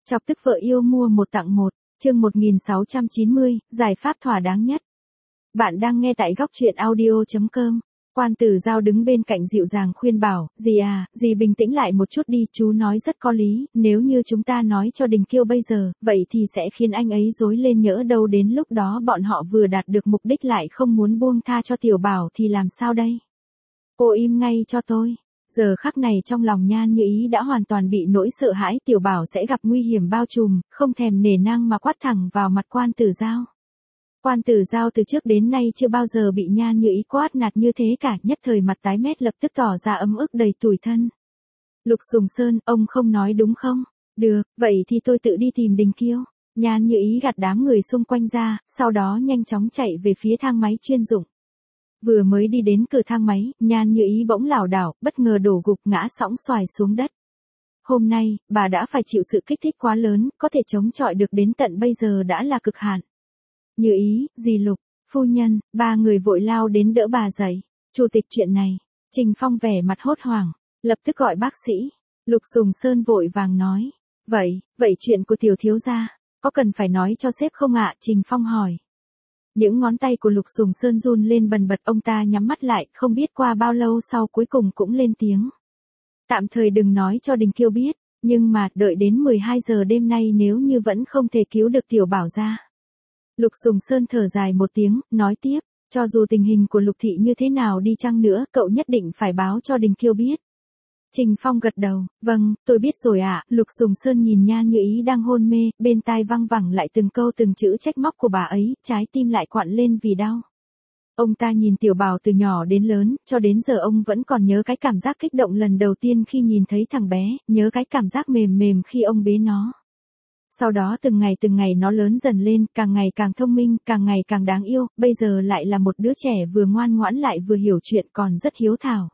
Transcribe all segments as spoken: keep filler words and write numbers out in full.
Chọc tức vợ yêu mua một tặng một, chương một nghìn sáu trăm chín mươi, giải pháp thỏa đáng nhất. Bạn đang nghe tại góc truyện audio chấm com. Quan Tử Giao đứng bên cạnh dịu dàng khuyên bảo, dì à, dì bình tĩnh lại một chút đi, chú nói rất có lý, nếu như chúng ta nói cho Đình Kiêu bây giờ, vậy thì sẽ khiến anh ấy rối lên, nhỡ đâu đến lúc đó bọn họ vừa đạt được mục đích lại không muốn buông tha cho Tiểu Bảo thì làm sao đây? Cô im ngay cho tôi. Giờ khắc này trong lòng Nhan Như Ý đã hoàn toàn bị nỗi sợ hãi Tiểu Bảo sẽ gặp nguy hiểm bao trùm, không thèm nể nang mà quát thẳng vào mặt Quan Tử Giao. Quan Tử Giao từ trước đến nay chưa bao giờ bị Nhan Như Ý quát nạt như thế cả, nhất thời mặt tái mét lập tức tỏ ra ấm ức đầy tủi thân. Lục Sùng Sơn, ông không nói đúng không? Được, vậy thì tôi tự đi tìm Đình Kiêu. Nhan Như Ý gạt đám người xung quanh ra, sau đó nhanh chóng chạy về phía thang máy chuyên dụng. Vừa mới đi đến cửa thang máy, Nhan Như Ý bỗng lảo đảo, bất ngờ đổ gục ngã sõng xoài xuống đất. Hôm nay, bà đã phải chịu sự kích thích quá lớn, có thể chống chọi được đến tận bây giờ đã là cực hạn. Như Ý, dì Lục, phu nhân, ba người vội lao đến đỡ bà dậy. Chủ tịch, chuyện này. Trình Phong vẻ mặt hốt hoảng, lập tức gọi bác sĩ. Lục Sùng Sơn vội vàng nói. Vậy, vậy chuyện của tiểu thiếu gia, có cần phải nói cho sếp không ạ? Trình Phong hỏi. Những ngón tay của Lục Sùng Sơn run lên bần bật, ông ta nhắm mắt lại, không biết qua bao lâu sau cuối cùng cũng lên tiếng. Tạm thời đừng nói cho Đình Kiêu biết, nhưng mà đợi đến mười hai giờ đêm nay nếu như vẫn không thể cứu được Tiểu Bảo ra. Lục Sùng Sơn thở dài một tiếng, nói tiếp, cho dù tình hình của Lục Thị như thế nào đi chăng nữa, cậu nhất định phải báo cho Đình Kiêu biết. Trình Phong gật đầu, vâng, tôi biết rồi ạ. Lục Sùng Sơn nhìn Nhan Như Ý đang hôn mê, bên tai văng vẳng lại từng câu từng chữ trách móc của bà ấy, trái tim lại quặn lên vì đau. Ông ta nhìn Tiểu Bảo từ nhỏ đến lớn, cho đến giờ ông vẫn còn nhớ cái cảm giác kích động lần đầu tiên khi nhìn thấy thằng bé, nhớ cái cảm giác mềm mềm khi ông bế nó. Sau đó từng ngày từng ngày nó lớn dần lên, càng ngày càng thông minh, càng ngày càng đáng yêu, bây giờ lại là một đứa trẻ vừa ngoan ngoãn lại vừa hiểu chuyện, còn rất hiếu thảo.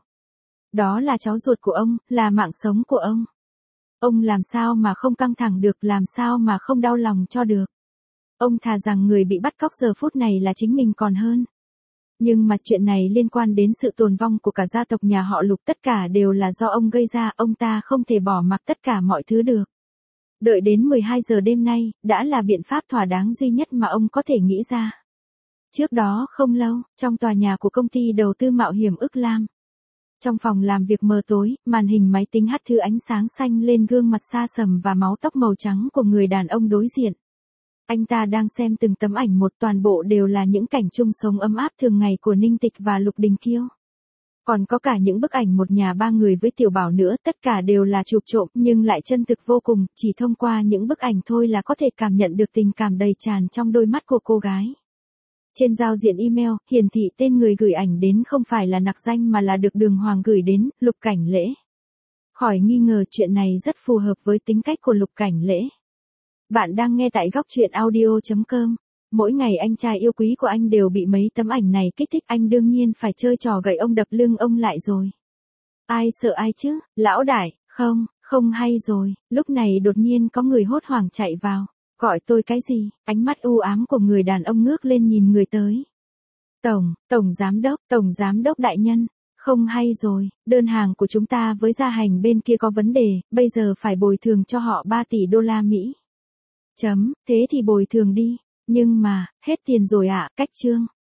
Đó là cháu ruột của ông, là mạng sống của ông. Ông làm sao mà không căng thẳng được, làm sao mà không đau lòng cho được. Ông thà rằng người bị bắt cóc giờ phút này là chính mình còn hơn. Nhưng mà chuyện này liên quan đến sự tồn vong của cả gia tộc nhà họ Lục, tất cả đều là do ông gây ra, ông ta không thể bỏ mặc tất cả mọi thứ được. Đợi đến mười hai giờ đêm nay, đã là biện pháp thỏa đáng duy nhất mà ông có thể nghĩ ra. Trước đó không lâu, trong tòa nhà của công ty đầu tư mạo hiểm Ức Lam. Trong phòng làm việc mờ tối, màn hình máy tính hắt thứ ánh sáng xanh lên gương mặt xa sầm và máu tóc màu trắng của người đàn ông đối diện. Anh ta đang xem từng tấm ảnh một, toàn bộ đều là những cảnh chung sống ấm áp thường ngày của Ninh Tịch và Lục Đình Kiêu. Còn có cả những bức ảnh một nhà ba người với Tiểu Bảo nữa, tất cả đều là chụp trộm nhưng lại chân thực vô cùng, chỉ thông qua những bức ảnh thôi là có thể cảm nhận được tình cảm đầy tràn trong đôi mắt của cô gái. Trên giao diện email, hiển thị tên người gửi ảnh đến không phải là nặc danh mà là được Đường Hoàng gửi đến, Lục Cảnh Lễ. Khỏi nghi ngờ chuyện này rất phù hợp với tính cách của Lục Cảnh Lễ. Bạn đang nghe tại góc truyện audio chấm com. Mỗi ngày anh trai yêu quý của anh đều bị mấy tấm ảnh này kích thích, anh đương nhiên phải chơi trò gậy ông đập lưng ông lại rồi. Ai sợ ai chứ, lão đại, không, không hay rồi, lúc này đột nhiên có người hốt hoảng chạy vào. Gọi tôi cái gì? Ánh mắt u ám của người đàn ông ngước lên nhìn người tới. Tổng, tổng giám đốc, tổng giám đốc đại nhân. Không hay rồi, đơn hàng của chúng ta với gia hành bên kia có vấn đề, bây giờ phải bồi thường cho họ ba tỷ đô la Mỹ. Chấm, thế thì bồi thường đi. Nhưng mà, hết tiền rồi ạ, cách chương.